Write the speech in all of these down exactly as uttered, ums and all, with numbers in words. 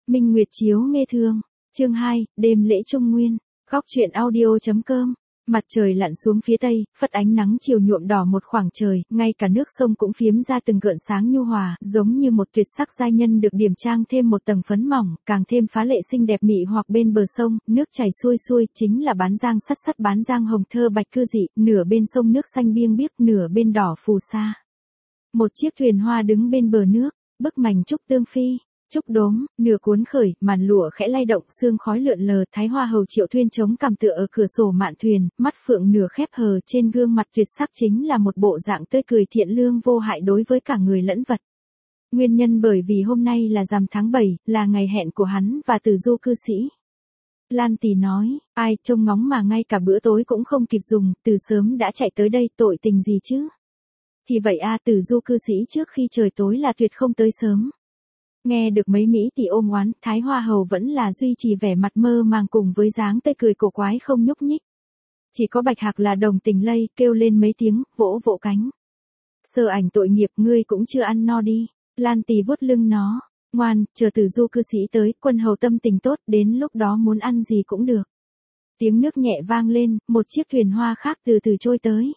Minh Nguyệt chiếu nghe thương. Chương hai, đêm lễ Trung Nguyên. Góc truyện audio.com. Mặt trời lặn xuống phía tây, phất ánh nắng chiều nhuộm đỏ một khoảng trời, ngay cả nước sông cũng phiếm ra từng gợn sáng nhu hòa, giống như một tuyệt sắc giai nhân được điểm trang thêm một tầng phấn mỏng, càng thêm phá lệ xinh đẹp mị hoặc bên bờ sông, nước chảy xuôi xuôi, chính là bán giang sắt sắt bán giang hồng thơ bạch cư dị, nửa bên sông nước xanh biêng biếc, nửa bên đỏ phù sa. Một chiếc thuyền hoa đứng bên bờ nước, bức mảnh trúc tương phi. Trúc đốm, nửa cuốn khởi, màn lụa khẽ lay động, sương khói lượn lờ, Thái Hoa hầu Triệu Thuyên chống cằm tựa ở cửa sổ mạn thuyền, mắt phượng nửa khép hờ, trên gương mặt tuyệt sắc chính là một bộ dạng tươi cười thiện lương vô hại đối với cả người lẫn vật. Nguyên nhân bởi vì hôm nay là rằm tháng bảy, là ngày hẹn của hắn và Từ Du cư sĩ. Lan Tỳ nói, ai trông ngóng mà ngay cả bữa tối cũng không kịp dùng, từ sớm đã chạy tới đây, tội tình gì chứ? Thì vậy a, Từ Du cư sĩ trước khi trời tối là tuyệt không tới sớm. Nghe được mấy mỹ tỷ ôm oán, Thái Hoa hầu vẫn là duy trì vẻ mặt mơ màng cùng với dáng tươi cười cổ quái không nhúc nhích. Chỉ có Bạch Hạc là đồng tình lây, kêu lên mấy tiếng, vỗ vỗ cánh. Sơ ảnh tội nghiệp, ngươi cũng chưa ăn no đi. Lan Tỳ vuốt lưng nó, ngoan, chờ Từ Du cư sĩ tới, quân hầu tâm tình tốt, đến lúc đó muốn ăn gì cũng được. Tiếng nước nhẹ vang lên, một chiếc thuyền hoa khác từ từ trôi tới.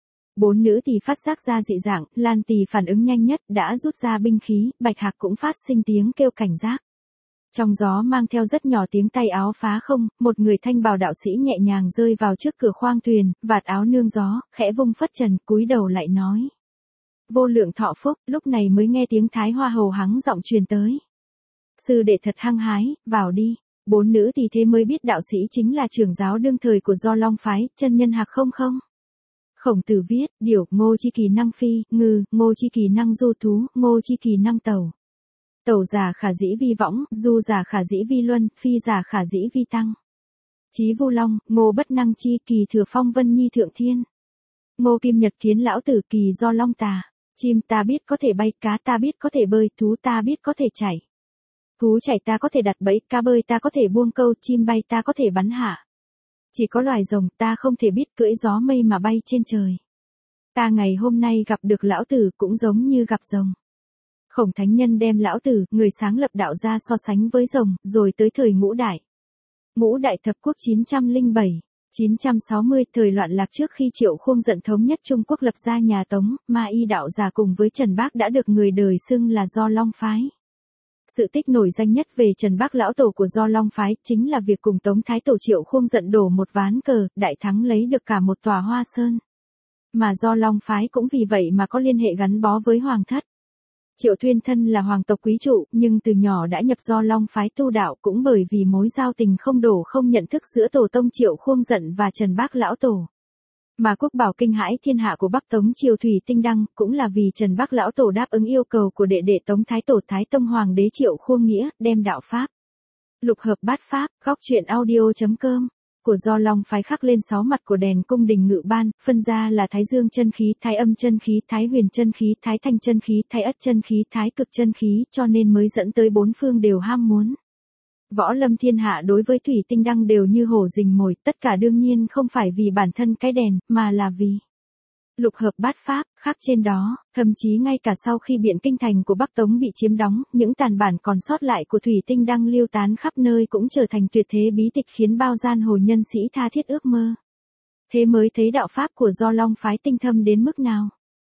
Bốn nữ tỳ phát giác ra dị dạng, Lan Tỳ phản ứng nhanh nhất, đã rút ra binh khí, Bạch Hạc cũng phát sinh tiếng kêu cảnh giác. Trong gió mang theo rất nhỏ tiếng tay áo phá không, một người thanh bào đạo sĩ nhẹ nhàng rơi vào trước cửa khoang thuyền, vạt áo nương gió, khẽ vung phất trần, cúi đầu lại nói. Vô lượng thọ phúc, lúc này mới nghe tiếng Thái Hoa hầu hắng giọng truyền tới. Sư đệ thật hăng hái, vào đi. Bốn nữ tỳ thế mới biết đạo sĩ chính là trưởng giáo đương thời của Do Long phái, chân nhân Hạc không không. Khổng Tử viết, điểu, ngô chi kỳ năng phi, ngư, ngô chi kỳ năng du thú, ngô chi kỳ năng tàu. Tàu giả khả dĩ vi võng, du giả khả dĩ vi luân, phi giả khả dĩ vi tăng. Chí Vu Long, ngô bất năng chi, kỳ thừa phong vân nhi thượng thiên. Ngô kim nhật kiến lão tử, kỳ do long tà. Chim ta biết có thể bay, cá ta biết có thể bơi, thú ta biết có thể chảy. Thú chảy ta có thể đặt bẫy, cá bơi ta có thể buông câu, chim bay ta có thể bắn hạ. Chỉ có loài rồng ta không thể biết cưỡi gió mây mà bay trên trời. Ta ngày hôm nay gặp được lão tử cũng giống như gặp rồng. Khổng Thánh Nhân đem lão tử, người sáng lập đạo ra so sánh với rồng, rồi tới thời Ngũ Đại. Ngũ Đại thập quốc chín trăm lẻ bảy, chín trăm sáu mươi, thời loạn lạc trước khi Triệu Khuông giận thống nhất Trung Quốc lập ra nhà Tống, Ma Y đạo già cùng với Trần Bác đã được người đời xưng là Do Long phái. Sự tích nổi danh nhất về Trần Bác lão tổ của Do Long phái chính là việc cùng Tống Thái tổ Triệu Khuông giận đổ một ván cờ, đại thắng lấy được cả một tòa hoa sơn. Mà Do Long phái cũng vì vậy mà có liên hệ gắn bó với hoàng thất. Triệu Thuyên thân là hoàng tộc quý trụ, nhưng từ nhỏ đã nhập Do Long phái tu đạo, cũng bởi vì mối giao tình không đổ không nhận thức giữa tổ tông Triệu Khuông giận và Trần Bác lão tổ. Mà quốc bảo kinh hãi thiên hạ của Bắc Tống Triều Thủy Tinh Đăng, cũng là vì Trần Bác lão tổ đáp ứng yêu cầu của đệ đệ Tống Thái tổ Thái Tông Hoàng đế Triệu Khuông Nghĩa, đem đạo pháp lục hợp bát pháp, góc truyện audio.com của Do Long phái khắc lên sáu mặt của đèn cung đình ngự ban, phân ra là Thái Dương chân khí, Thái Âm chân khí, Thái Huyền chân khí, Thái Thanh chân khí, Thái Ất chân khí, Thái Cực chân khí, cho nên mới dẫn tới bốn phương đều ham muốn. Võ lâm thiên hạ đối với Thủy Tinh Đăng đều như hổ rình mồi, tất cả đương nhiên không phải vì bản thân cái đèn, mà là vì lục hợp bát pháp, khắc trên đó, thậm chí ngay cả sau khi Biện Kinh thành của Bắc Tống bị chiếm đóng, những tàn bản còn sót lại của Thủy Tinh Đăng lưu tán khắp nơi cũng trở thành tuyệt thế bí tịch khiến bao gian hồ nhân sĩ tha thiết ước mơ. Thế mới thấy đạo pháp của Do Long phái tinh thâm đến mức nào.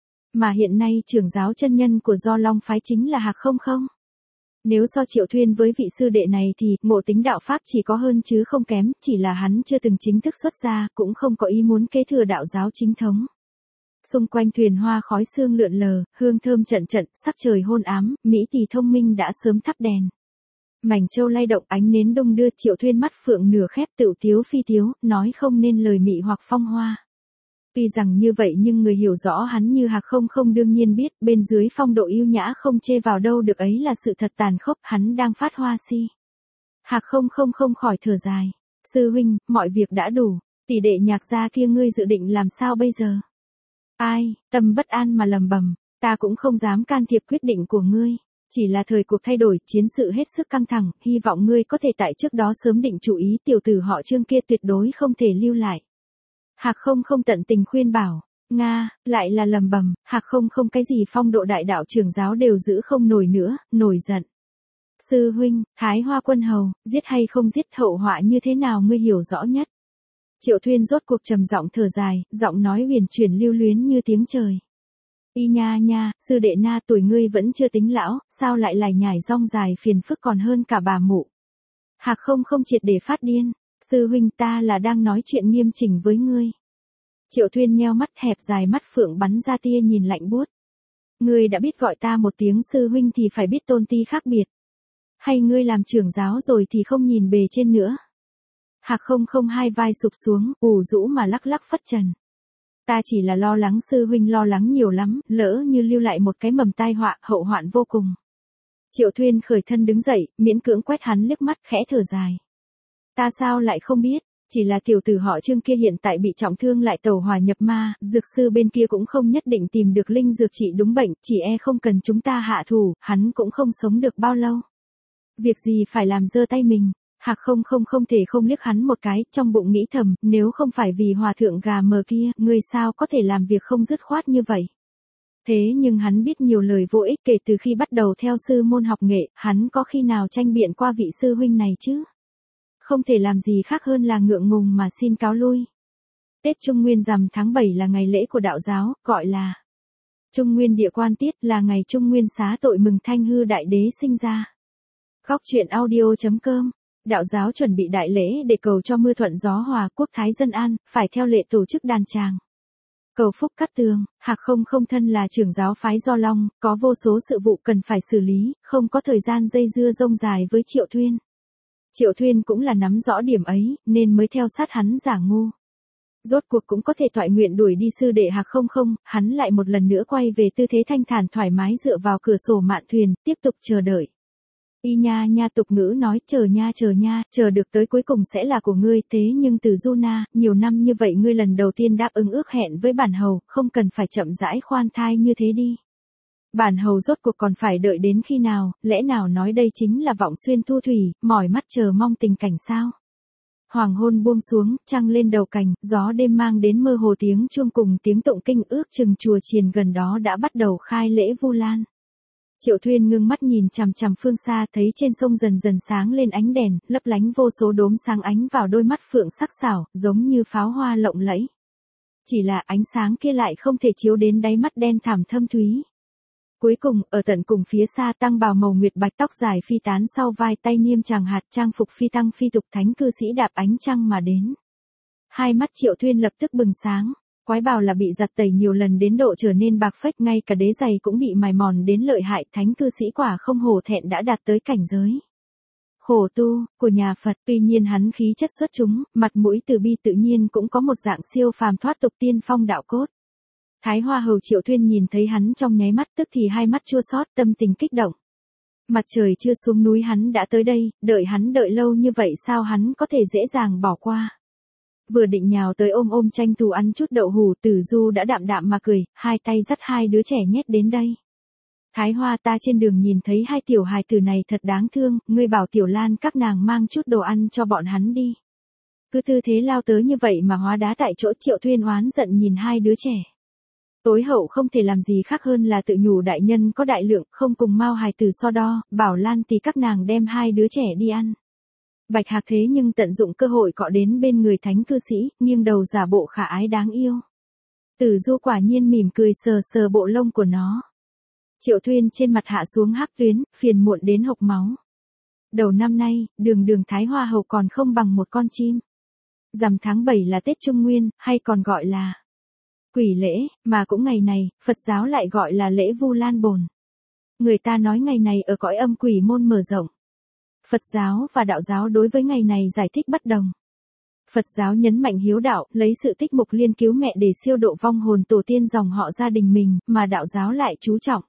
Mà hiện nay trưởng giáo chân nhân của Do Long phái chính là Hạc không không. Nếu so Triệu Thuyên với vị sư đệ này thì, ngộ tính đạo pháp chỉ có hơn chứ không kém, chỉ là hắn chưa từng chính thức xuất gia, cũng không có ý muốn kế thừa đạo giáo chính thống. Xung quanh thuyền hoa khói sương lượn lờ, hương thơm trận trận, sắc trời hôn ám, mỹ tỷ thông minh đã sớm thắp đèn. Mảnh châu lay động, ánh nến đung đưa, Triệu Thuyên mắt phượng nửa khép, tựu tiếu phi tiếu, nói không nên lời mị hoặc phong hoa. Tuy rằng như vậy nhưng người hiểu rõ hắn như Hạc không không đương nhiên biết, bên dưới phong độ yêu nhã không chê vào đâu được ấy là sự thật tàn khốc, hắn đang phát hoa si. Hạc không không không khỏi thở dài. Sư huynh, mọi việc đã đủ, tỷ đệ Nhạc gia kia ngươi dự định làm sao bây giờ? Ai, tâm bất an mà lầm bầm, ta cũng không dám can thiệp quyết định của ngươi. Chỉ là thời cuộc thay đổi, chiến sự hết sức căng thẳng, hy vọng ngươi có thể tại trước đó sớm định chủ ý, tiểu tử họ Trương kia tuyệt đối không thể lưu lại. Hạc không không tận tình khuyên bảo, Nga, lại là lầm bầm, Hạc không không cái gì phong độ đại đạo trưởng giáo đều giữ không nổi nữa, nổi giận. Sư huynh, Thái Hoa quân hầu, giết hay không giết hậu họa như thế nào ngươi hiểu rõ nhất. Triệu Thuyên rốt cuộc trầm giọng thở dài, giọng nói huyền chuyển lưu luyến như tiếng trời. Y nha nha, sư đệ na tuổi ngươi vẫn chưa tính lão, sao lại lải nhải rong dài phiền phức còn hơn cả bà mụ. Hạc không không triệt để phát điên, sư huynh ta là đang nói chuyện nghiêm chỉnh với ngươi. Triệu Thuyên nheo mắt hẹp dài mắt phượng bắn ra tia nhìn lạnh buốt. Ngươi đã biết gọi ta một tiếng sư huynh thì phải biết tôn ti khác biệt. Hay ngươi làm trưởng giáo rồi thì không nhìn bề trên nữa. Hạc không không hai vai sụp xuống, ủ rũ mà lắc lắc phất trần. Ta chỉ là lo lắng sư huynh lo lắng nhiều lắm, lỡ như lưu lại một cái mầm tai họa, hậu hoạn vô cùng. Triệu Thuyên khởi thân đứng dậy, miễn cưỡng quét hắn liếc mắt khẽ thở dài. Ta sao lại không biết, chỉ là tiểu tử họ Trương kia hiện tại bị trọng thương lại tẩu hỏa nhập ma, dược sư bên kia cũng không nhất định tìm được linh dược trị đúng bệnh, chỉ e không cần chúng ta hạ thủ, hắn cũng không sống được bao lâu. Việc gì phải làm dơ tay mình. Hạc không không không thể không liếc hắn một cái, trong bụng nghĩ thầm, nếu không phải vì hòa thượng gà mờ kia, người sao có thể làm việc không dứt khoát như vậy. Thế nhưng hắn biết nhiều lời vô ích kể từ khi bắt đầu theo sư môn học nghệ, hắn có khi nào tranh biện qua vị sư huynh này chứ? Không thể làm gì khác hơn là ngượng ngùng mà xin cáo lui. Tết Trung Nguyên rằm tháng bảy là ngày lễ của đạo giáo, gọi là Trung Nguyên địa quan tiết, là ngày Trung Nguyên xá tội mừng Thanh Hư Đại Đế sinh ra. Góc truyện audio chấm com. Đạo giáo chuẩn bị đại lễ để cầu cho mưa thuận gió hòa, quốc thái dân an, phải theo lệ tổ chức đàn tràng. Cầu phúc cát tường, Hạc không không thân là trưởng giáo phái Do Long, có vô số sự vụ cần phải xử lý, không có thời gian dây dưa rông dài với Triệu Thuyên. Triệu Thuyên cũng là nắm rõ điểm ấy, nên mới theo sát hắn giả ngu. Rốt cuộc cũng có thể toại nguyện đuổi đi sư đệ Hạc không không, hắn lại một lần nữa quay về tư thế thanh thản thoải mái dựa vào cửa sổ mạn thuyền, tiếp tục chờ đợi. Y nha nha tục ngữ nói chờ nha chờ nha, chờ được tới cuối cùng sẽ là của ngươi, thế nhưng từ Du Na, nhiều năm như vậy ngươi lần đầu tiên đáp ứng ước hẹn với bản hầu, không cần phải chậm rãi khoan thai như thế đi. Bản hầu rốt cuộc còn phải đợi đến khi nào, lẽ nào nói đây chính là vọng xuyên thu thủy, mỏi mắt chờ mong tình cảnh sao? Hoàng hôn buông xuống, trăng lên đầu cành, gió đêm mang đến mơ hồ tiếng chuông cùng tiếng tụng kinh, ước chừng chùa chiền gần đó đã bắt đầu khai lễ Vu Lan. Triệu Thuyên ngưng mắt nhìn chằm chằm phương xa, thấy trên sông dần dần sáng lên ánh đèn, lấp lánh vô số đốm sáng ánh vào đôi mắt phượng sắc sảo, giống như pháo hoa lộng lẫy. Chỉ là ánh sáng kia lại không thể chiếu đến đáy mắt đen thẳm thâm thúy. Cuối cùng, ở tận cùng phía xa tăng bào màu nguyệt bạch tóc dài phi tán sau vai, tay niêm tràng hạt trang phục phi tăng phi tục thánh cư sĩ đạp ánh trăng mà đến. Hai mắt Triệu Thuyên lập tức bừng sáng. Quái bào là bị giặt tẩy nhiều lần đến độ trở nên bạc phách, ngay cả đế giày cũng bị mài mòn đến lợi hại, thánh cư sĩ quả không hổ thẹn đã đạt tới cảnh giới khổ tu của nhà Phật. Tuy nhiên hắn khí chất xuất chúng, mặt mũi từ bi tự nhiên cũng có một dạng siêu phàm thoát tục tiên phong đạo cốt. Thái Hoa hầu Triệu Thuyên nhìn thấy hắn trong nháy mắt tức thì hai mắt chua xót, tâm tình kích động. Mặt trời chưa xuống núi hắn đã tới đây, đợi hắn đợi lâu như vậy sao hắn có thể dễ dàng bỏ qua. Vừa định nhào tới ôm ôm tranh thủ ăn chút đậu hủ, Tử Du đã đạm đạm mà cười, hai tay dắt hai đứa trẻ nhét đến đây. Thái Hoa, ta trên đường nhìn thấy hai tiểu hài tử này thật đáng thương, ngươi bảo Tiểu Lan các nàng mang chút đồ ăn cho bọn hắn đi. Cứ tư thế lao tới như vậy mà hóa đá tại chỗ. Triệu Thuyên oán giận nhìn hai đứa trẻ. Tối hậu không thể làm gì khác hơn là tự nhủ đại nhân có đại lượng, không cùng Mao hài tử so đo, bảo Lan thì các nàng đem hai đứa trẻ đi ăn. Bạch Hạc thế nhưng tận dụng cơ hội cọ đến bên người thánh cư sĩ, nghiêng đầu giả bộ khả ái đáng yêu. Tử Du quả nhiên mỉm cười sờ sờ bộ lông của nó. Triệu Thuyên trên mặt hạ xuống hắc tuyến, phiền muộn đến hộc máu. Đầu năm nay, đường đường Thái Hoa hầu còn không bằng một con chim. Rằm tháng bảy là Tết Trung Nguyên, hay còn gọi là Quỷ lễ, mà cũng ngày này, Phật giáo lại gọi là lễ Vu Lan Bồn. Người ta nói ngày này ở cõi âm quỷ môn mở rộng. Phật giáo và đạo giáo đối với ngày này giải thích bất đồng. Phật giáo nhấn mạnh hiếu đạo, lấy sự tích mục liên cứu mẹ để siêu độ vong hồn tổ tiên dòng họ gia đình mình, mà đạo giáo lại chú trọng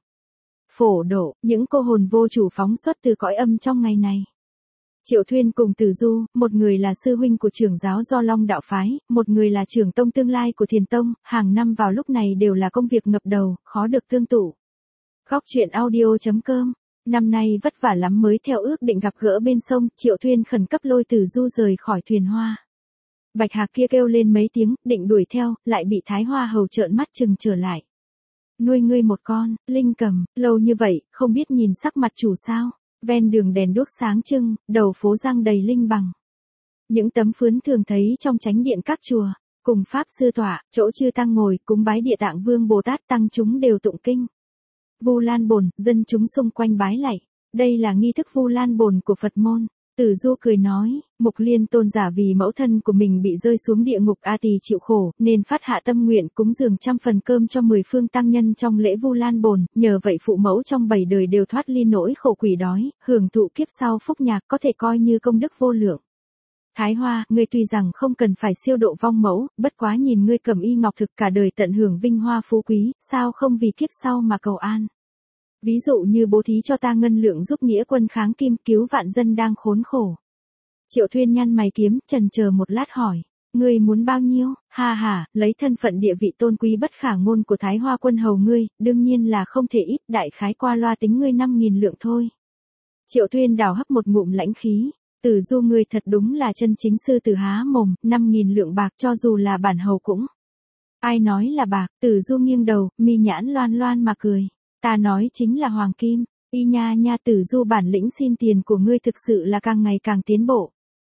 phổ độ những cô hồn vô chủ phóng xuất từ cõi âm trong ngày này. Triệu Thuyên cùng Tử Du, một người là sư huynh của trưởng giáo Do Long đạo phái, một người là trưởng tông tương lai của Thiền tông, hàng năm vào lúc này đều là công việc ngập đầu, khó được tương tụ. Góc truyện audio chấm com. Năm nay vất vả lắm mới theo ước định gặp gỡ bên sông, Triệu Thuyên khẩn cấp lôi Tử Du rời khỏi thuyền hoa. Bạch Hạc kia kêu lên mấy tiếng, định đuổi theo, lại bị Thái Hoa hầu trợn mắt chừng trở lại. Nuôi ngươi một con, Linh Cầm, lâu như vậy, không biết nhìn sắc mặt chủ sao? Ven đường đèn đuốc sáng trưng, đầu phố răng đầy linh bằng. Những tấm phướn thường thấy trong chánh điện các chùa, cùng pháp sư tọa, chỗ chư tăng ngồi, cúng bái Địa Tạng Vương Bồ Tát, tăng chúng đều tụng kinh. Vu Lan Bồn, dân chúng xung quanh bái lạy. Đây là nghi thức Vu Lan Bồn của Phật môn. Tử Du cười nói, Mục Liên tôn giả vì mẫu thân của mình bị rơi xuống địa ngục A Tỳ chịu khổ, nên phát hạ tâm nguyện cúng dường trăm phần cơm cho mười phương tăng nhân trong lễ Vu Lan Bồn, nhờ vậy phụ mẫu trong bảy đời đều thoát ly nỗi khổ quỷ đói, hưởng thụ kiếp sau phúc nhạc, có thể coi như công đức vô lượng. Thái Hoa, ngươi tuy rằng không cần phải siêu độ vong mẫu, bất quá nhìn ngươi cầm y ngọc thực cả đời tận hưởng vinh hoa phú quý, sao không vì kiếp sau mà cầu an. Ví dụ như bố thí cho ta ngân lượng giúp nghĩa quân kháng kim, cứu vạn dân đang khốn khổ. Triệu Thuyên nhăn mày kiếm, chần chờ một lát hỏi, ngươi muốn bao nhiêu? Ha ha, lấy thân phận địa vị tôn quý bất khả ngôn của Thái Hoa quân hầu ngươi, đương nhiên là không thể ít, đại khái qua loa tính ngươi năm nghìn lượng thôi. Triệu Thuyên đào hấp một ngụm lãnh khí. Tử Du ngươi thật đúng là chân chính sư tử há mồm, năm nghìn lượng bạc cho dù là bản hầu cũng. Ai nói là bạc? Tử Du nghiêng đầu, mi nhãn loan loan mà cười. Ta nói chính là hoàng kim. Y nha nha, Tử Du bản lĩnh xin tiền của ngươi thực sự là càng ngày càng tiến bộ.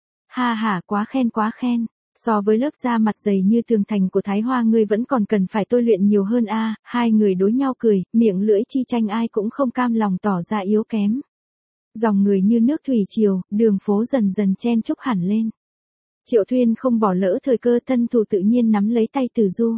Ha ha, quá khen quá khen. So với lớp da mặt dày như tường thành của Thái Hoa ngươi vẫn còn cần phải tôi luyện nhiều hơn a. À. Hai người đối nhau cười, miệng lưỡi chi tranh ai cũng không cam lòng tỏ ra yếu kém. Dòng người như nước thủy triều, đường phố dần dần chen chúc hẳn lên. Triệu Thuyên không bỏ lỡ thời cơ, thân thủ tự nhiên nắm lấy tay Tử Du.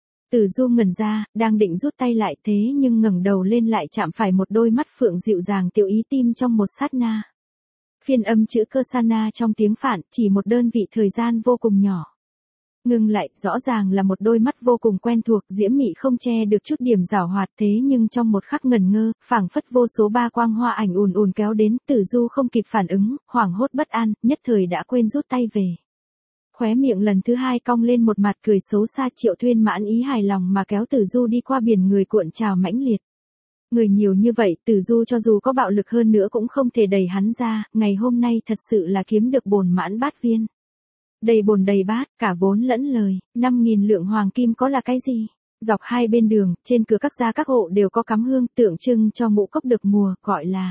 Tử Du ngẩn ra, đang định rút tay lại thế nhưng ngẩng đầu lên lại chạm phải một đôi mắt phượng dịu dàng tiểu ý tim trong một sát na. Phiên âm chữ cơ sana trong tiếng Phạn, chỉ một đơn vị thời gian vô cùng nhỏ. Ngừng lại, rõ ràng là một đôi mắt vô cùng quen thuộc, diễm mị không che được chút điểm giảo hoạt, thế nhưng trong một khắc ngẩn ngơ, phảng phất vô số ba quang hoa ảnh ùn ùn kéo đến, Tử Du không kịp phản ứng, hoảng hốt bất an, nhất thời đã quên rút tay về. Khóe miệng lần thứ hai cong lên một mặt cười xấu xa. Triệu Thuyên mãn ý hài lòng mà kéo Tử Du đi qua biển người cuộn trào mãnh liệt. Người nhiều như vậy, Tử Du cho dù có bạo lực hơn nữa cũng không thể đẩy hắn ra, ngày hôm nay thật sự là kiếm được bồn mãn bát viên. Đầy bồn đầy bát, cả vốn lẫn lời, năm nghìn lượng hoàng kim có là cái gì? Dọc hai bên đường, trên cửa các gia các hộ đều có cắm hương, tượng trưng cho ngũ cốc được mùa, gọi là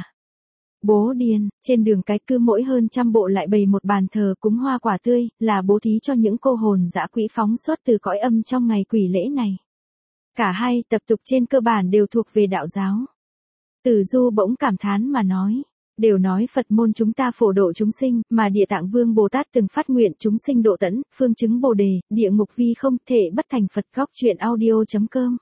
bố điền. Trên đường cái cứ mỗi hơn trăm bộ lại bày một bàn thờ cúng hoa quả tươi, là bố thí cho những cô hồn dã quỷ phóng xuất từ cõi âm trong ngày quỷ lễ này. Cả hai tập tục trên cơ bản đều thuộc về đạo giáo. Tử Du bỗng cảm thán mà nói. Đều nói Phật môn chúng ta phổ độ chúng sinh, mà Địa Tạng Vương Bồ Tát từng phát nguyện chúng sinh độ tẫn, phương chứng Bồ đề, địa ngục vi không thể bất thành Phật. Góc truyện audio chấm com.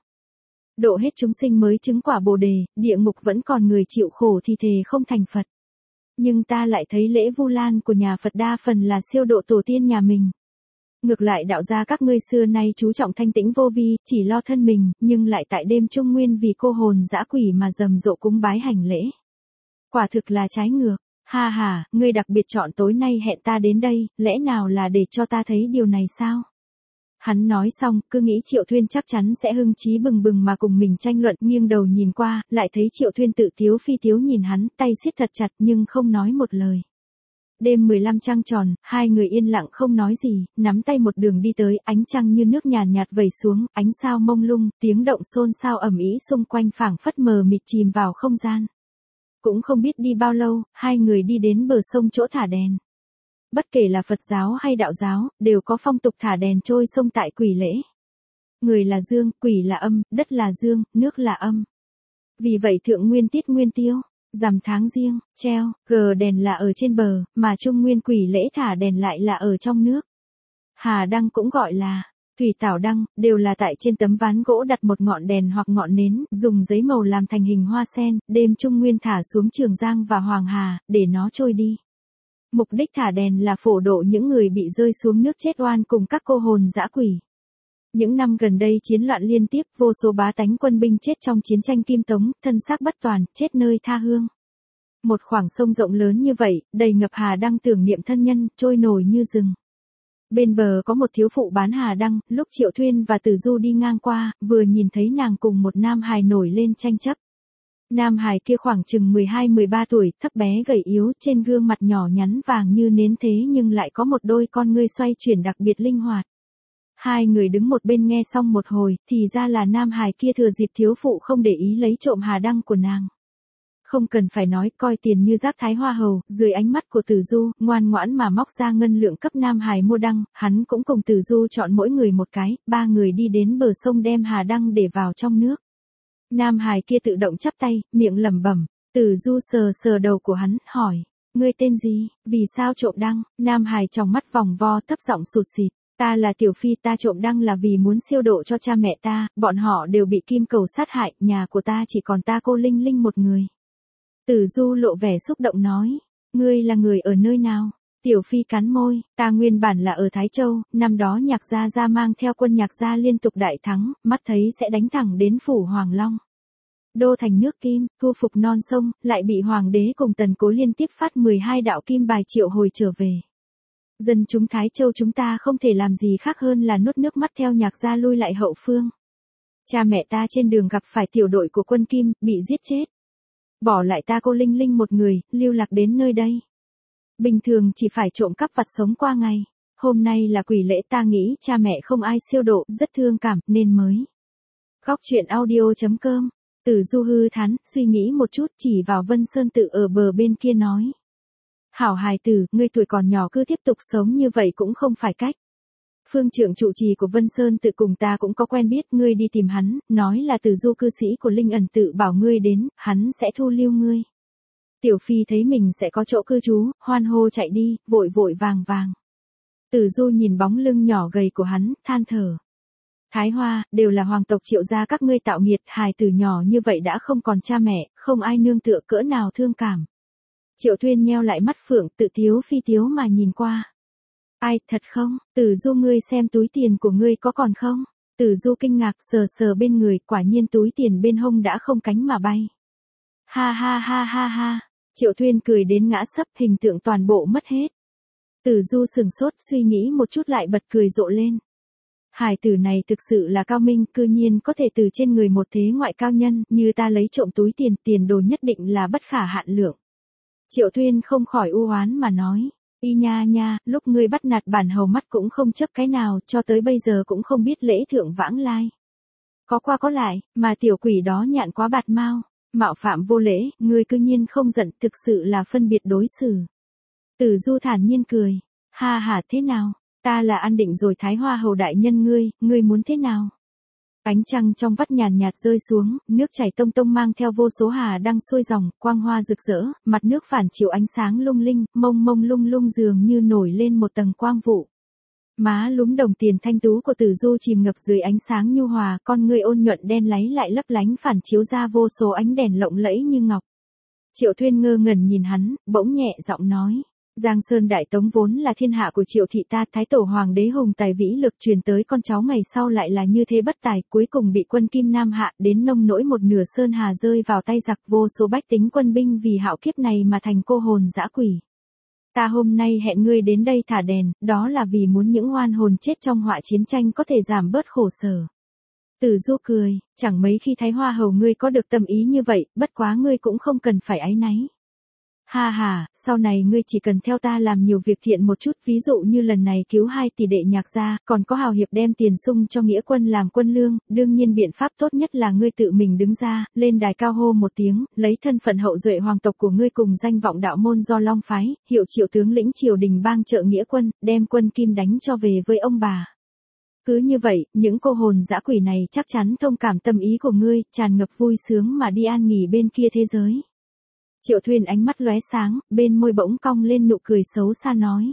Độ hết chúng sinh mới chứng quả Bồ đề, địa ngục vẫn còn người chịu khổ thì thề không thành Phật. Nhưng ta lại thấy lễ Vu Lan của nhà Phật đa phần là siêu độ tổ tiên nhà mình. Ngược lại đạo gia các ngươi xưa nay chú trọng thanh tĩnh vô vi, chỉ lo thân mình, nhưng lại tại đêm trung nguyên vì cô hồn dã quỷ mà rầm rộ cúng bái hành lễ. Quả thực là trái ngược. Ha ha, ngươi đặc biệt chọn tối nay hẹn ta đến đây, lẽ nào là để cho ta thấy điều này sao? Hắn nói xong, cứ nghĩ Triệu Thuyên chắc chắn sẽ hưng chí bừng bừng mà cùng mình tranh luận, nghiêng đầu nhìn qua, lại thấy Triệu Thuyên tự tiếu phi tiếu nhìn hắn, tay siết thật chặt nhưng không nói một lời. Đêm mười lăm trăng tròn, hai người yên lặng không nói gì, nắm tay một đường đi tới, ánh trăng như nước nhàn nhạt vẩy xuống, ánh sao mông lung, tiếng động xôn xao ầm ĩ xung quanh phảng phất mờ mịt chìm vào không gian. Cũng không biết đi bao lâu, hai người đi đến bờ sông chỗ thả đèn. Bất kể là Phật giáo hay đạo giáo, đều có phong tục thả đèn trôi sông tại quỷ lễ. Người là dương, quỷ là âm, đất là dương, nước là âm. Vì vậy thượng nguyên tiết nguyên tiêu, rằm tháng riêng, treo, gờ đèn là ở trên bờ, mà trung nguyên quỷ lễ thả đèn lại là ở trong nước. Hà đăng cũng gọi là thủy tảo đăng, đều là tại trên tấm ván gỗ đặt một ngọn đèn hoặc ngọn nến, dùng giấy màu làm thành hình hoa sen, đêm trung nguyên thả xuống Trường Giang và Hoàng Hà, để nó trôi đi. Mục đích thả đèn là phổ độ những người bị rơi xuống nước chết oan cùng các cô hồn dã quỷ. Những năm gần đây chiến loạn liên tiếp, vô số bá tánh quân binh chết trong chiến tranh Kim Tống, thân xác bất toàn, chết nơi tha hương. Một khoảng sông rộng lớn như vậy, đầy ngập hà đăng tưởng niệm thân nhân, trôi nổi như rừng. Bên bờ có một thiếu phụ bán hà đăng, lúc Triệu Thuyên và Tử Du đi ngang qua, vừa nhìn thấy nàng cùng một nam hài nổi lên tranh chấp. Nam hài kia khoảng chừng mười hai mười ba tuổi, thấp bé gầy yếu, trên gương mặt nhỏ nhắn vàng như nến thế nhưng lại có một đôi con ngươi xoay chuyển đặc biệt linh hoạt. Hai người đứng một bên nghe xong một hồi, thì ra là nam hài kia thừa dịp thiếu phụ không để ý lấy trộm hà đăng của nàng. Không cần phải nói, coi tiền như rác Thái Hoa Hầu, dưới ánh mắt của Tử Du, ngoan ngoãn mà móc ra ngân lượng cấp Nam Hải mua đăng, hắn cũng cùng Tử Du chọn mỗi người một cái, ba người đi đến bờ sông đem hà đăng để vào trong nước. Nam Hải kia tự động chắp tay, miệng lẩm bẩm, Tử Du sờ sờ đầu của hắn, hỏi, ngươi tên gì, vì sao trộm đăng? Nam Hải trong mắt vòng vo thấp giọng sụt sịt, ta là Tiểu Phi, ta trộm đăng là vì muốn siêu độ cho cha mẹ ta, bọn họ đều bị kim cầu sát hại, nhà của ta chỉ còn ta cô Linh Linh một người. Tử Du lộ vẻ xúc động nói, ngươi là người ở nơi nào? Tiểu Phi cắn môi, ta nguyên bản là ở Thái Châu, năm đó Nhạc gia gia mang theo quân Nhạc gia liên tục đại thắng, mắt thấy sẽ đánh thẳng đến phủ Hoàng Long. Đô thành nước Kim, thu phục non sông, lại bị Hoàng đế cùng Tần Cố liên tiếp phát mười hai đạo kim bài triệu hồi trở về. Dân chúng Thái Châu chúng ta không thể làm gì khác hơn là nuốt nước mắt theo Nhạc gia lui lại hậu phương. Cha mẹ ta trên đường gặp phải tiểu đội của quân Kim, bị giết chết. Bỏ lại ta cô Linh Linh một người, lưu lạc đến nơi đây. Bình thường chỉ phải trộm cắp vặt sống qua ngày. Hôm nay là quỷ lễ, ta nghĩ cha mẹ không ai siêu độ, rất thương cảm, nên mới. Góc truyện audio chấm com. Tử Du hư thán, suy nghĩ một chút, chỉ vào Vân Sơn Tự ở bờ bên kia nói. Hảo hài tử, ngươi tuổi còn nhỏ cứ tiếp tục sống như vậy cũng không phải cách. Phương trưởng trụ trì của Vân Sơn Tự cùng ta cũng có quen biết, ngươi đi tìm hắn, nói là Tử Du cư sĩ của Linh Ẩn Tự bảo ngươi đến, hắn sẽ thu lưu ngươi. Tiểu Phi thấy mình sẽ có chỗ cư trú, hoan hô chạy đi, vội vội vàng vàng. Tử Du nhìn bóng lưng nhỏ gầy của hắn, than thở. Thái Hoa, đều là hoàng tộc Triệu gia các ngươi tạo nghiệt, hài tử nhỏ như vậy đã không còn cha mẹ, không ai nương tựa, cỡ nào thương cảm. Triệu Thuyên nheo lại mắt phượng, tự tiếu phi tiếu mà nhìn qua. Ai, thật không? Tử Du, ngươi xem túi tiền của ngươi có còn không? Tử Du kinh ngạc sờ sờ bên người, quả nhiên túi tiền bên hông đã không cánh mà bay. Ha ha ha ha ha. Triệu Thuyên cười đến ngã sấp, hình tượng toàn bộ mất hết. Tử Du sừng sốt, suy nghĩ một chút lại bật cười rộ lên. Hải tử này thực sự là cao minh, cư nhiên có thể từ trên người một thế ngoại cao nhân, như ta lấy trộm túi tiền, tiền đồ nhất định là bất khả hạn lượng. Triệu Thuyên không khỏi u oán mà nói. Y nha nha, lúc ngươi bắt nạt bản hầu mắt cũng không chấp cái nào, cho tới bây giờ cũng không biết lễ thượng vãng lai. Có qua có lại, mà tiểu quỷ đó nhạn quá bạt mau, mạo phạm vô lễ, ngươi cư nhiên không giận, thực sự là phân biệt đối xử. Tử Du thản nhiên cười, ha ha, thế nào, ta là an định rồi Thái Hoa hầu đại nhân ngươi, ngươi muốn thế nào? Ánh trăng trong vắt nhàn nhạt rơi xuống, nước chảy tông tông mang theo vô số hà đang xuôi dòng, quang hoa rực rỡ, mặt nước phản chiếu ánh sáng lung linh, mông mông lung lung dường như nổi lên một tầng quang vụ. Má lúm đồng tiền thanh tú của Tử Du chìm ngập dưới ánh sáng nhu hòa, con ngươi ôn nhuận đen láy lại lấp lánh phản chiếu ra vô số ánh đèn lộng lẫy như ngọc. Triệu Thuyên ngơ ngẩn nhìn hắn, bỗng nhẹ giọng nói. Giang Sơn Đại Tống vốn là thiên hạ của Triệu thị ta, Thái Tổ Hoàng đế hùng tài vĩ lực truyền tới con cháu ngày sau lại là như thế bất tài, cuối cùng bị quân Kim Nam hạ, đến nông nỗi một nửa Sơn Hà rơi vào tay giặc, vô số bách tính quân binh vì hạo kiếp này mà thành cô hồn dã quỷ. Ta hôm nay hẹn ngươi đến đây thả đèn, đó là vì muốn những oan hồn chết trong họa chiến tranh có thể giảm bớt khổ sở. Tử Du cười, chẳng mấy khi Thái Hoa hầu ngươi có được tâm ý như vậy, bất quá ngươi cũng không cần phải áy náy. Ha ha, sau này ngươi chỉ cần theo ta làm nhiều việc thiện một chút, ví dụ như lần này cứu hai tỷ đệ Nhạc gia, còn có hào hiệp đem tiền sung cho nghĩa quân làm quân lương, đương nhiên biện pháp tốt nhất là ngươi tự mình đứng ra, lên đài cao hô một tiếng, lấy thân phận hậu duệ hoàng tộc của ngươi cùng danh vọng đạo môn do Long phái, hiệu Triệu tướng lĩnh triều đình bang trợ nghĩa quân, đem quân Kim đánh cho về với ông bà. Cứ như vậy, những cô hồn dã quỷ này chắc chắn thông cảm tâm ý của ngươi, tràn ngập vui sướng mà đi an nghỉ bên kia thế giới. Triệu Thuyên ánh mắt lóe sáng, bên môi bỗng cong lên nụ cười xấu xa nói.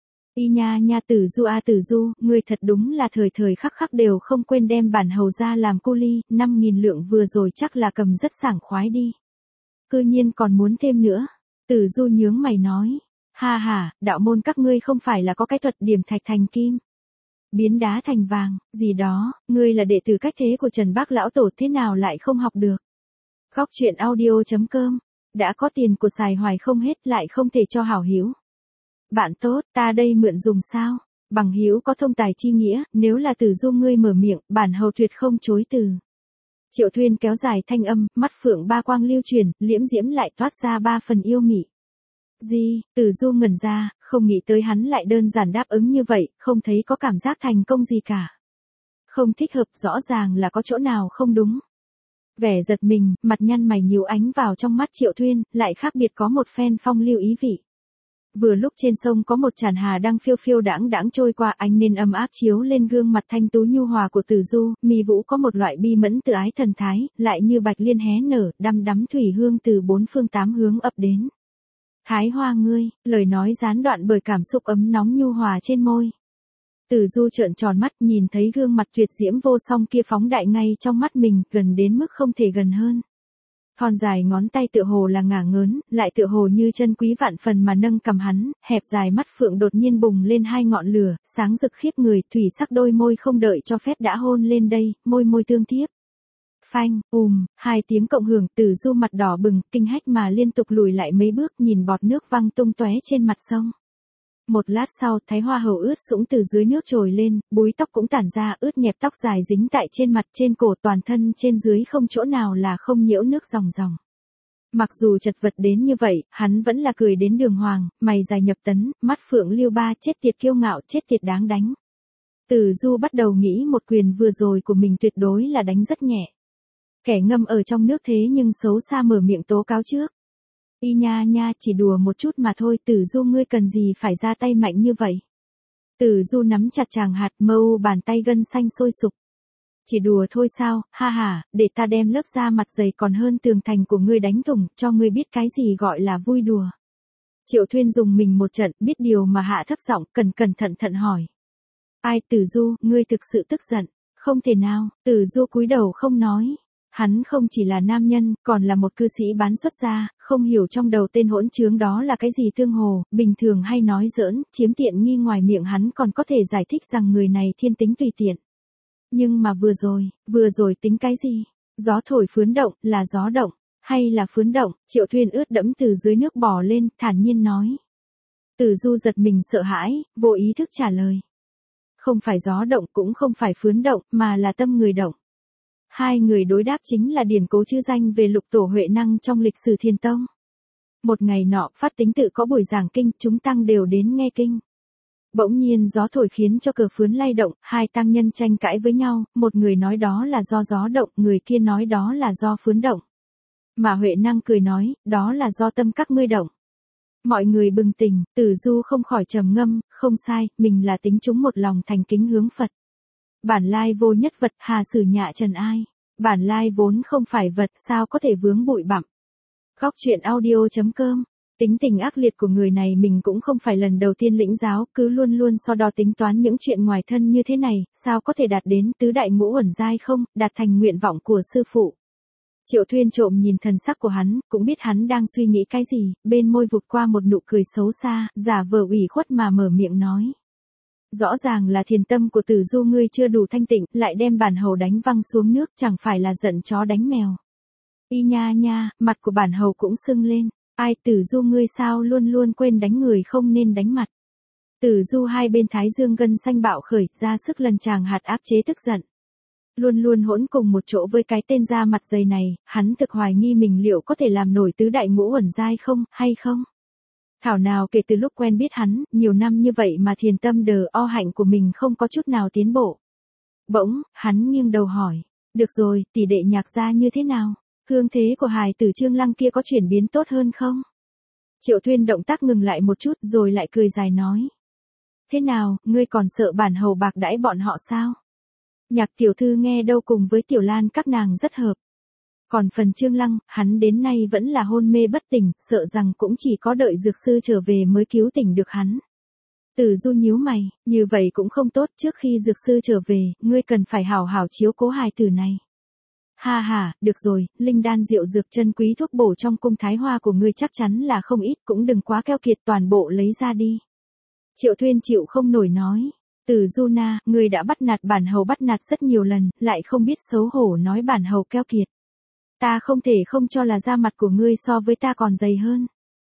Y nha nha, Tử Du a Tử Du, ngươi thật đúng là thời thời khắc khắc đều không quên đem bản hầu ra làm cu ly, năm nghìn lượng vừa rồi chắc là cầm rất sảng khoái đi. Cư nhiên còn muốn thêm nữa. Tử Du nhướng mày nói. Ha ha, đạo môn các ngươi không phải là có cái thuật điểm thạch thành kim, biến đá thành vàng, gì đó, ngươi là đệ tử cách thế của Trần Bác lão tổ, thế nào lại không học được. Góc truyện audio chấm com. Đã có tiền của xài hoài không hết lại không thể cho hảo hữu. Bạn tốt, ta đây mượn dùng sao? Bằng hữu có thông tài chi nghĩa, nếu là Tử Du ngươi mở miệng, bản hầu tuyệt không chối từ. Triệu Thuyên kéo dài thanh âm, mắt phượng ba quang lưu truyền, liễm diễm lại toát ra ba phần yêu mị. Gì? Tử Du ngẩn ra, không nghĩ tới hắn lại đơn giản đáp ứng như vậy, không thấy có cảm giác thành công gì cả. Không thích hợp, rõ ràng là có chỗ nào không đúng. Vẻ giật mình, mặt nhăn mày nhíu ánh vào trong mắt Triệu Thuyên, lại khác biệt có một phen phong lưu ý vị. Vừa lúc trên sông có một tràn hà đang phiêu phiêu đãng đãng trôi qua, ánh nên ấm áp chiếu lên gương mặt thanh tú nhu hòa của Tử Du, mi vũ có một loại bi mẫn tự ái thần thái, lại như bạch liên hé nở, đăm đắm thủy hương từ bốn phương tám hướng ập đến. Thái Hoa ngươi, lời nói gián đoạn bởi cảm xúc ấm nóng nhu hòa trên môi. Tử Du trợn tròn mắt, nhìn thấy gương mặt tuyệt diễm vô song kia phóng đại ngay trong mắt mình, gần đến mức không thể gần hơn. Thon dài ngón tay tựa hồ là ngả ngớn, lại tựa hồ như chân quý vạn phần mà nâng cầm hắn, hẹp dài mắt phượng đột nhiên bùng lên hai ngọn lửa, sáng rực khiếp người, thủy sắc đôi môi không đợi cho phép đã hôn lên đây, môi môi tương tiếp. Phanh, ùm, hai tiếng cộng hưởng, Tử Du mặt đỏ bừng, kinh hách mà liên tục lùi lại mấy bước, nhìn bọt nước văng tung tóe trên mặt sông. Một lát sau, Thái Hoa hầu ướt sũng từ dưới nước trồi lên, búi tóc cũng tản ra, ướt nhẹp tóc dài dính tại trên mặt, trên cổ, toàn thân trên dưới không chỗ nào là không nhiễu nước ròng ròng. Mặc dù chật vật đến như vậy, hắn vẫn là cười đến đường hoàng, mày dài nhập tấn, mắt phượng lưu ba, chết tiệt kiêu ngạo, chết tiệt đáng đánh. Tử Du bắt đầu nghĩ một quyền vừa rồi của mình tuyệt đối là đánh rất nhẹ. Kẻ ngâm ở trong nước thế nhưng xấu xa mở miệng tố cáo trước. Y nha nha, chỉ đùa một chút mà thôi, Tử Du ngươi cần gì phải ra tay mạnh như vậy. Tử Du nắm chặt chàng hạt, mâu bàn tay gân xanh sôi sục. Chỉ đùa thôi sao, ha ha, để ta đem lớp da mặt dày còn hơn tường thành của ngươi đánh thủng, cho ngươi biết cái gì gọi là vui đùa. Triệu Thuyên dùng mình một trận, biết điều mà hạ thấp giọng, cẩn cẩn thận thận hỏi. Ai, Tử Du, ngươi thực sự tức giận, không thể nào, Tử Du cúi đầu không nói. Hắn không chỉ là nam nhân, còn là một cư sĩ bán xuất gia, không hiểu trong đầu tên hỗn trướng đó là cái gì tương hồ, bình thường hay nói giỡn, chiếm tiện nghi ngoài miệng hắn còn có thể giải thích rằng người này thiên tính tùy tiện. Nhưng mà vừa rồi, vừa rồi tính cái gì? Gió thổi phướn động, là gió động, hay là phướn động? Triệu Thuyên ướt đẫm từ dưới nước bò lên, thản nhiên nói. Tử Du giật mình sợ hãi, vô ý thức trả lời. Không phải gió động cũng không phải phướn động, mà là tâm người động. Hai người đối đáp chính là điển cố chữ danh về lục tổ Huệ Năng trong lịch sử Thiền Tông. Một ngày nọ, Phát Tính tự có buổi giảng kinh, chúng tăng đều đến nghe kinh. Bỗng nhiên gió thổi khiến cho cờ phướn lay động, hai tăng nhân tranh cãi với nhau, một người nói đó là do gió động, người kia nói đó là do phướn động. Mà Huệ Năng cười nói, đó là do tâm các ngươi động. Mọi người bừng tỉnh, Tử Du không khỏi trầm ngâm, không sai, mình là tính chúng một lòng thành kính hướng Phật. Bản lai vô nhất vật, hà sử nhạ trần ai. Bản lai vốn không phải vật, sao có thể vướng bụi bặm. Góc truyện audio chấm com. Tính tình ác liệt của người này mình cũng không phải lần đầu tiên lĩnh giáo, cứ luôn luôn so đo tính toán những chuyện ngoài thân như thế này, sao có thể đạt đến tứ đại ngũ uẩn giai không, đạt thành nguyện vọng của sư phụ. Triệu Thuyên trộm nhìn thần sắc của hắn, cũng biết hắn đang suy nghĩ cái gì, bên môi vụt qua một nụ cười xấu xa, giả vờ ủy khuất mà mở miệng nói. Rõ ràng là thiền tâm của Tử Du ngươi chưa đủ thanh tịnh, lại đem bản hầu đánh văng xuống nước, chẳng phải là giận chó đánh mèo. Y nha nha, mặt của bản hầu cũng sưng lên. Ai, Tử Du ngươi sao luôn luôn quên đánh người không nên đánh mặt. Tử Du hai bên thái dương gân xanh bạo khởi, ra sức lần chàng hạt áp chế tức giận. Luôn luôn hỗn cùng một chỗ với cái tên da mặt dày này, hắn thực hoài nghi mình liệu có thể làm nổi tứ đại ngũ uẩn giai không, hay không? Thảo nào kể từ lúc quen biết hắn, nhiều năm như vậy mà thiền tâm đờ o hạnh của mình không có chút nào tiến bộ. Bỗng, hắn nghiêng đầu hỏi, được rồi, tỷ đệ Nhạc gia như thế nào? Hương thế của hài tử Trương Lăng kia có chuyển biến tốt hơn không? Triệu Thuyên động tác ngừng lại một chút rồi lại cười dài nói. Thế nào, ngươi còn sợ bản hầu bạc đãi bọn họ sao? Nhạc tiểu thư nghe đâu cùng với Tiểu Lan các nàng rất hợp. Còn phần Trương Lăng, hắn đến nay vẫn là hôn mê bất tỉnh, sợ rằng cũng chỉ có đợi dược sư trở về mới cứu tỉnh được hắn. Tử Du nhíu mày, như vậy cũng không tốt, trước khi dược sư trở về, ngươi cần phải hảo hảo chiếu cố hài tử này. Ha ha, được rồi, linh đan rượu dược chân quý thuốc bổ trong cung Thái Hoa của ngươi chắc chắn là không ít, cũng đừng quá keo kiệt, toàn bộ lấy ra đi. Triệu Thuyên chịu không nổi nói. Tử Du na, ngươi đã bắt nạt bản hầu bắt nạt rất nhiều lần, lại không biết xấu hổ nói bản hầu keo kiệt. Ta không thể không cho là da mặt của ngươi so với ta còn dày hơn.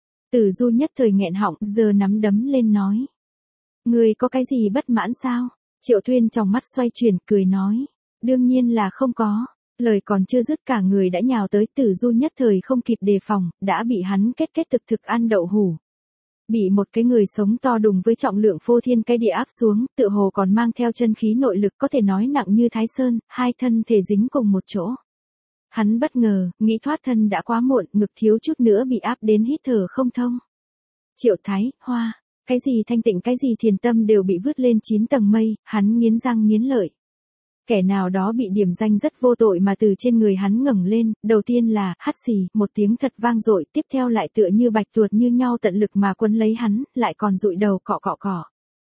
Tử Du nhất thời nghẹn họng, giờ nắm đấm lên nói. Ngươi có cái gì bất mãn sao? Triệu Thuyên trong mắt xoay chuyển, cười nói. Đương nhiên là không có. Lời còn chưa dứt cả người đã nhào tới, Tử Du nhất thời không kịp đề phòng, đã bị hắn kết kết thực thực ăn đậu hủ. Bị một cái người sống to đùng với trọng lượng phô thiên cái địa áp xuống, tựa hồ còn mang theo chân khí nội lực có thể nói nặng như Thái Sơn, hai thân thể dính cùng một chỗ. Hắn bất ngờ, nghĩ thoát thân đã quá muộn, ngực thiếu chút nữa bị áp đến hít thở không thông. Triệu Thái, Hoa, cái gì thanh tịnh cái gì thiền tâm đều bị vứt lên chín tầng mây, hắn nghiến răng nghiến lợi. Kẻ nào đó bị điểm danh rất vô tội mà từ trên người hắn ngẩng lên, đầu tiên là, hắt xì, một tiếng thật vang dội, tiếp theo lại tựa như bạch tuột như nhau tận lực mà quấn lấy hắn, lại còn dụi đầu cọ cọ cọ.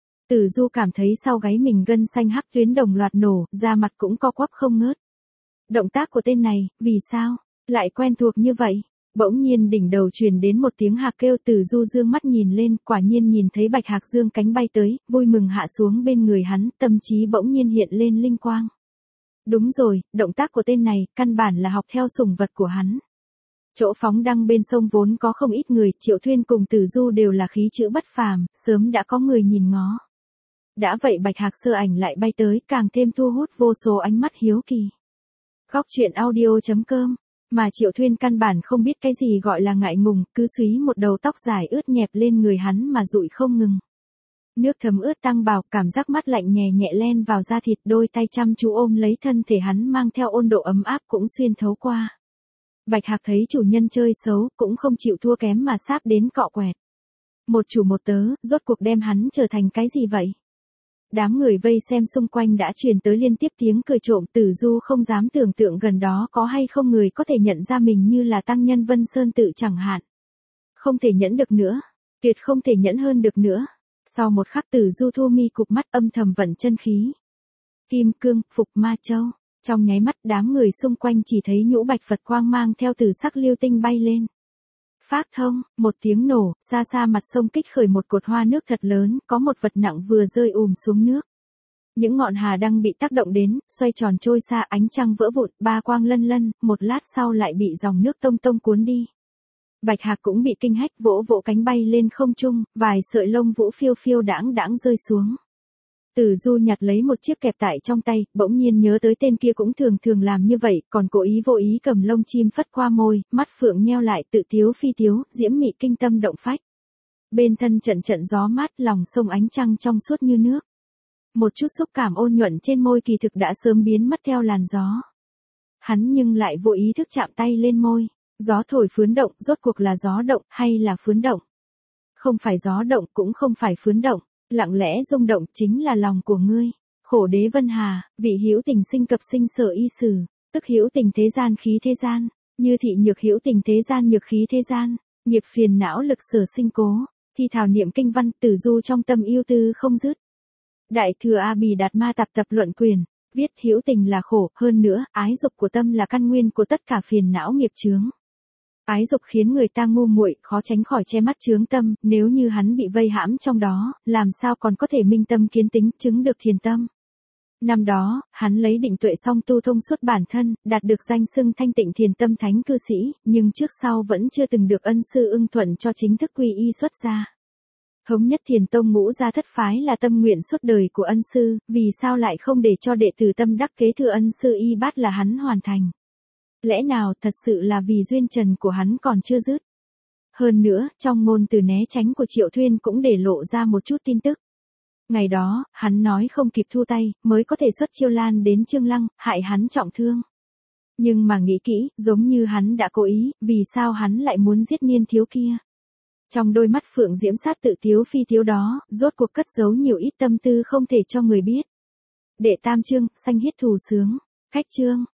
Tử Du cảm thấy sau gáy mình gân xanh hắc tuyến đồng loạt nổ, da mặt cũng co quắp không ngớt. Động tác của tên này, vì sao, lại quen thuộc như vậy? Bỗng nhiên đỉnh đầu truyền đến một tiếng hạc kêu. Tử Du dương mắt nhìn lên, quả nhiên nhìn thấy bạch hạc dương cánh bay tới, vui mừng hạ xuống bên người hắn, tâm trí bỗng nhiên hiện lên linh quang. Đúng rồi, động tác của tên này, căn bản là học theo sủng vật của hắn. Chỗ phóng đăng bên sông vốn có không ít người, Triệu Thuyên cùng Tử Du đều là khí chữ bất phàm, sớm đã có người nhìn ngó. Đã vậy bạch hạc sơ ảnh lại bay tới, càng thêm thu hút vô số ánh mắt hiếu kỳ. Góc truyện audio chấm com. Mà Triệu Thuyên căn bản không biết cái gì gọi là ngại ngùng, cứ súy một đầu tóc dài ướt nhẹp lên người hắn mà dụi không ngừng. Nước thấm ướt tăng bào, cảm giác mát lạnh nhẹ nhẹ len vào da thịt, đôi tay chăm chú ôm lấy thân thể hắn mang theo ôn độ ấm áp cũng xuyên thấu qua. Bạch hạc thấy chủ nhân chơi xấu, cũng không chịu thua kém mà sáp đến cọ quẹt. Một chủ một tớ, rốt cuộc đem hắn trở thành cái gì vậy? Đám người vây xem xung quanh đã truyền tới liên tiếp tiếng cười trộm. Tử Du không dám tưởng tượng gần đó có hay không người có thể nhận ra mình như là tăng nhân Vân Sơn Tự chẳng hạn. Không thể nhẫn được nữa, tuyệt không thể nhẫn hơn được nữa. Sau một khắc Tử Du thu mi cụp mắt âm thầm vận chân khí. Kim cương, phục ma châu. Trong nháy mắt đám người xung quanh chỉ thấy nhũ bạch Phật quang mang theo tử sắc lưu tinh bay lên. Phác thông, một tiếng nổ, xa xa mặt sông kích khởi một cột hoa nước thật lớn, có một vật nặng vừa rơi ùm xuống nước. Những ngọn hà đăng bị tác động đến, xoay tròn trôi xa, ánh trăng vỡ vụn, ba quang lân lân, một lát sau lại bị dòng nước tông tông cuốn đi. Bạch hạc cũng bị kinh hách, vỗ vỗ cánh bay lên không trung, vài sợi lông vũ phiêu phiêu đãng đãng rơi xuống. Tử Du nhặt lấy một chiếc kẹp tại trong tay, bỗng nhiên nhớ tới tên kia cũng thường thường làm như vậy, còn cố ý vô ý cầm lông chim phất qua môi, mắt phượng nheo lại, tự tiếu phi tiếu, diễm mị kinh tâm động phách. Bên thân trận trận gió mát, lòng sông ánh trăng trong suốt như nước. Một chút xúc cảm ôn nhuận trên môi kỳ thực đã sớm biến mất theo làn gió. Hắn nhưng lại vô ý thức chạm tay lên môi. Gió thổi phướn động, rốt cuộc là gió động hay là phướn động? Không phải gió động cũng không phải phướn động. Lặng lẽ rung động chính là lòng của ngươi. Khổ đế Vân Hà, vị hữu tình sinh cập sinh sở y sử, tức hữu tình thế gian khí thế gian, như thị nhược hữu tình thế gian nhược khí thế gian, nghiệp phiền não lực sở sinh cố, thi thảo niệm kinh văn. Tử Du trong tâm yêu tư không dứt. Đại thừa A Bì Đạt Ma Tạp Tập Luận Quyền, viết hữu tình là khổ, hơn nữa, ái dục của tâm là căn nguyên của tất cả phiền não nghiệp chướng. Ái dục khiến người ta ngu muội, khó tránh khỏi che mắt chướng tâm, nếu như hắn bị vây hãm trong đó, làm sao còn có thể minh tâm kiến tính, chứng được thiền tâm. Năm đó, hắn lấy định tuệ song tu thông suốt bản thân, đạt được danh xưng thanh tịnh thiền tâm thánh cư sĩ, nhưng trước sau vẫn chưa từng được ân sư ưng thuận cho chính thức quy y xuất gia. Thống nhất Thiền Tông ngũ gia thất phái là tâm nguyện suốt đời của ân sư, vì sao lại không để cho đệ tử tâm đắc kế thừa ân sư y bát là hắn hoàn thành? Lẽ nào thật sự là vì duyên trần của hắn còn chưa dứt? Hơn nữa, trong ngôn từ né tránh của Triệu Thuyên cũng để lộ ra một chút tin tức. Ngày đó, hắn nói không kịp thu tay, mới có thể xuất chiêu lan đến Trương Lăng, hại hắn trọng thương. Nhưng mà nghĩ kỹ, giống như hắn đã cố ý, vì sao hắn lại muốn giết niên thiếu kia? Trong đôi mắt phượng diễm sát tự tiếu phi tiếu đó, rốt cuộc cất giấu nhiều ít tâm tư không thể cho người biết. Đệ tam chương, sanh hiết thù sướng. Khách chương.